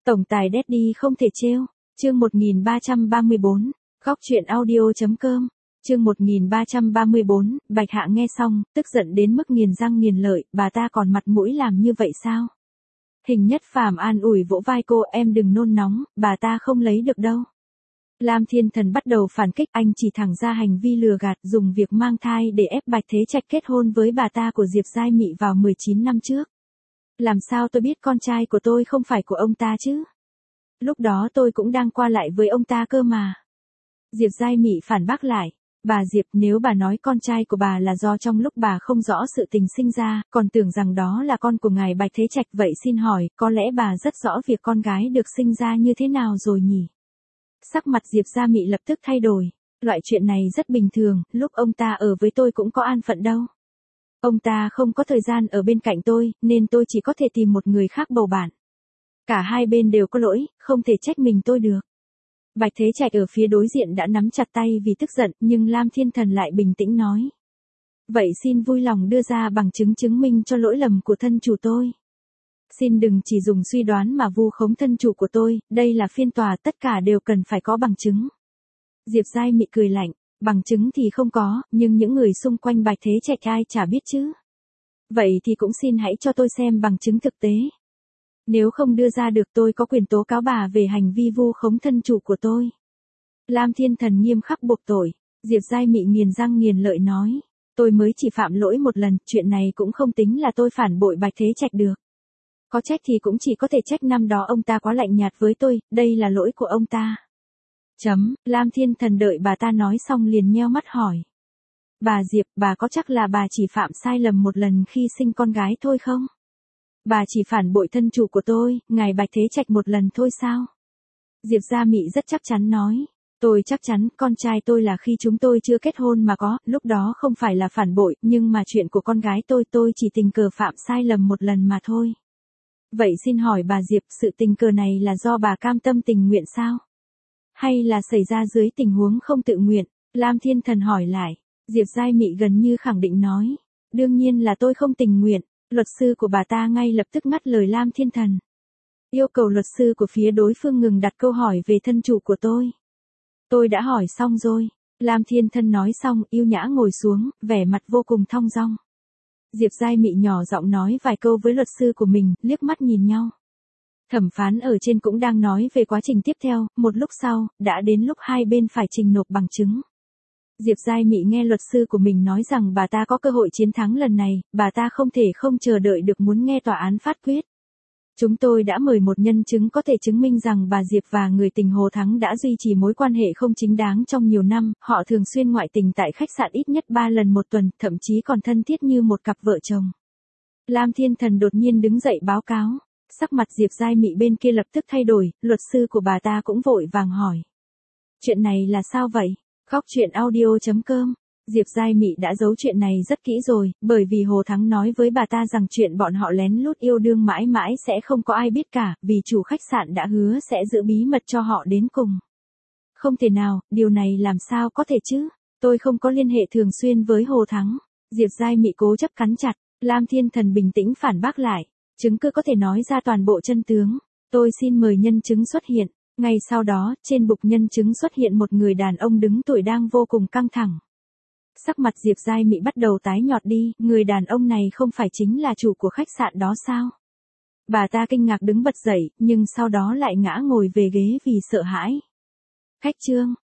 Tổng tài Daddy không thể trêu. Chương 1334. Góc truyện audio.com. Chương 1334, Bạch Hạ nghe xong, tức giận đến mức nghiền răng nghiền lợi, bà ta còn mặt mũi làm như vậy sao? Hình Nhất Phàm an ủi vỗ vai cô, em đừng nôn nóng, bà ta không lấy được đâu. Lam Thiên Thần bắt đầu phản kích, anh chỉ thẳng ra hành vi lừa gạt, dùng việc mang thai để ép Bạch Thế Trạch kết hôn với bà ta của Diệp Giai Mị vào 19 năm trước. Làm sao tôi biết con trai của tôi không phải của ông ta chứ? Lúc đó tôi cũng đang qua lại với ông ta cơ mà. Diệp Giai Mị phản bác lại. Bà Diệp, nếu bà nói con trai của bà là do trong lúc bà không rõ sự tình sinh ra, còn tưởng rằng đó là con của ngài Bạch Thế Trạch, vậy xin hỏi, có lẽ bà rất rõ việc con gái được sinh ra như thế nào rồi nhỉ? Sắc mặt Diệp Gia Mị lập tức thay đổi. Loại chuyện này rất bình thường, lúc ông ta ở với tôi cũng có an phận đâu. Ông ta không có thời gian ở bên cạnh tôi, nên tôi chỉ có thể tìm một người khác bầu bạn. Cả hai bên đều có lỗi, không thể trách mình tôi được. Bạch Thế Trạch ở phía đối diện đã nắm chặt tay vì tức giận, nhưng Lam Thiên Thần lại bình tĩnh nói. Vậy xin vui lòng đưa ra bằng chứng chứng minh cho lỗi lầm của thân chủ tôi. Xin đừng chỉ dùng suy đoán mà vu khống thân chủ của tôi, đây là phiên tòa, tất cả đều cần phải có bằng chứng. Diệp Giai Mị cười lạnh, bằng chứng thì không có, nhưng những người xung quanh Bạch Thế Trạch ai chả biết chứ. Vậy thì cũng xin hãy cho tôi xem bằng chứng thực tế. Nếu không đưa ra được tôi có quyền tố cáo bà về hành vi vu khống thân chủ của tôi. Lam Thiên Thần nghiêm khắc buộc tội. Diệp Giai Mị nghiền răng nghiền lợi nói. Tôi mới chỉ phạm lỗi một lần, chuyện này cũng không tính là tôi phản bội Bạch Thế Trạch được. Có trách thì cũng chỉ có thể trách năm đó ông ta quá lạnh nhạt với tôi, đây là lỗi của ông ta. Lam Thiên Thần đợi bà ta nói xong liền nheo mắt hỏi. Bà Diệp, bà có chắc là bà chỉ phạm sai lầm một lần khi sinh con gái thôi không? Bà chỉ phản bội thân chủ của tôi, ngài Bạch Thế Trạch một lần thôi sao? Diệp Gia Mị rất chắc chắn nói. Tôi chắc chắn, con trai tôi là khi chúng tôi chưa kết hôn mà có, lúc đó không phải là phản bội, nhưng mà chuyện của con gái tôi chỉ tình cờ phạm sai lầm một lần mà thôi. Vậy xin hỏi bà Diệp, sự tình cờ này là do bà cam tâm tình nguyện sao? Hay là xảy ra dưới tình huống không tự nguyện? Lam Thiên Thần hỏi lại. Diệp Giai Mị gần như khẳng định nói. Đương nhiên là tôi không tình nguyện. Luật sư của bà ta ngay lập tức ngắt lời Lam Thiên Thần. Yêu cầu luật sư của phía đối phương ngừng đặt câu hỏi về thân chủ của tôi. Tôi đã hỏi xong rồi. Lam Thiên Thần nói xong, yêu nhã ngồi xuống, vẻ mặt vô cùng thong dong. Diệp Giai Mị nhỏ giọng nói vài câu với luật sư của mình, liếc mắt nhìn nhau. Thẩm phán ở trên cũng đang nói về quá trình tiếp theo, một lúc sau, đã đến lúc hai bên phải trình nộp bằng chứng. Diệp Giai Mị nghe luật sư của mình nói rằng bà ta có cơ hội chiến thắng lần này, bà ta không thể không chờ đợi được muốn nghe tòa án phát quyết. Chúng tôi đã mời một nhân chứng có thể chứng minh rằng bà Diệp và người tình Hồ Thắng đã duy trì mối quan hệ không chính đáng trong nhiều năm, họ thường xuyên ngoại tình tại khách sạn ít nhất 3 lần một tuần, thậm chí còn thân thiết như một cặp vợ chồng. Lam Thiên Thần đột nhiên đứng dậy báo cáo. Sắc mặt Diệp Giai Mị bên kia lập tức thay đổi, luật sư của bà ta cũng vội vàng hỏi. Chuyện này là sao vậy? Góc truyện audio.com. Diệp Giai Mị đã giấu chuyện này rất kỹ rồi, bởi vì Hồ Thắng nói với bà ta rằng chuyện bọn họ lén lút yêu đương mãi mãi sẽ không có ai biết cả, vì chủ khách sạn đã hứa sẽ giữ bí mật cho họ đến cùng. Không thể nào, điều này làm sao có thể chứ? Tôi không có liên hệ thường xuyên với Hồ Thắng. Diệp Giai Mị cố chấp cắn chặt. Lam Thiên Thần bình tĩnh phản bác lại. Chứng cứ có thể nói ra toàn bộ chân tướng. Tôi xin mời nhân chứng xuất hiện. Ngay sau đó, trên bục nhân chứng xuất hiện một người đàn ông đứng tuổi đang vô cùng căng thẳng. Sắc mặt Diệp Giai Mị bắt đầu tái nhợt đi, người đàn ông này không phải chính là chủ của khách sạn đó sao? Bà ta kinh ngạc đứng bật dậy, nhưng sau đó lại ngã ngồi về ghế vì sợ hãi. Khách trương,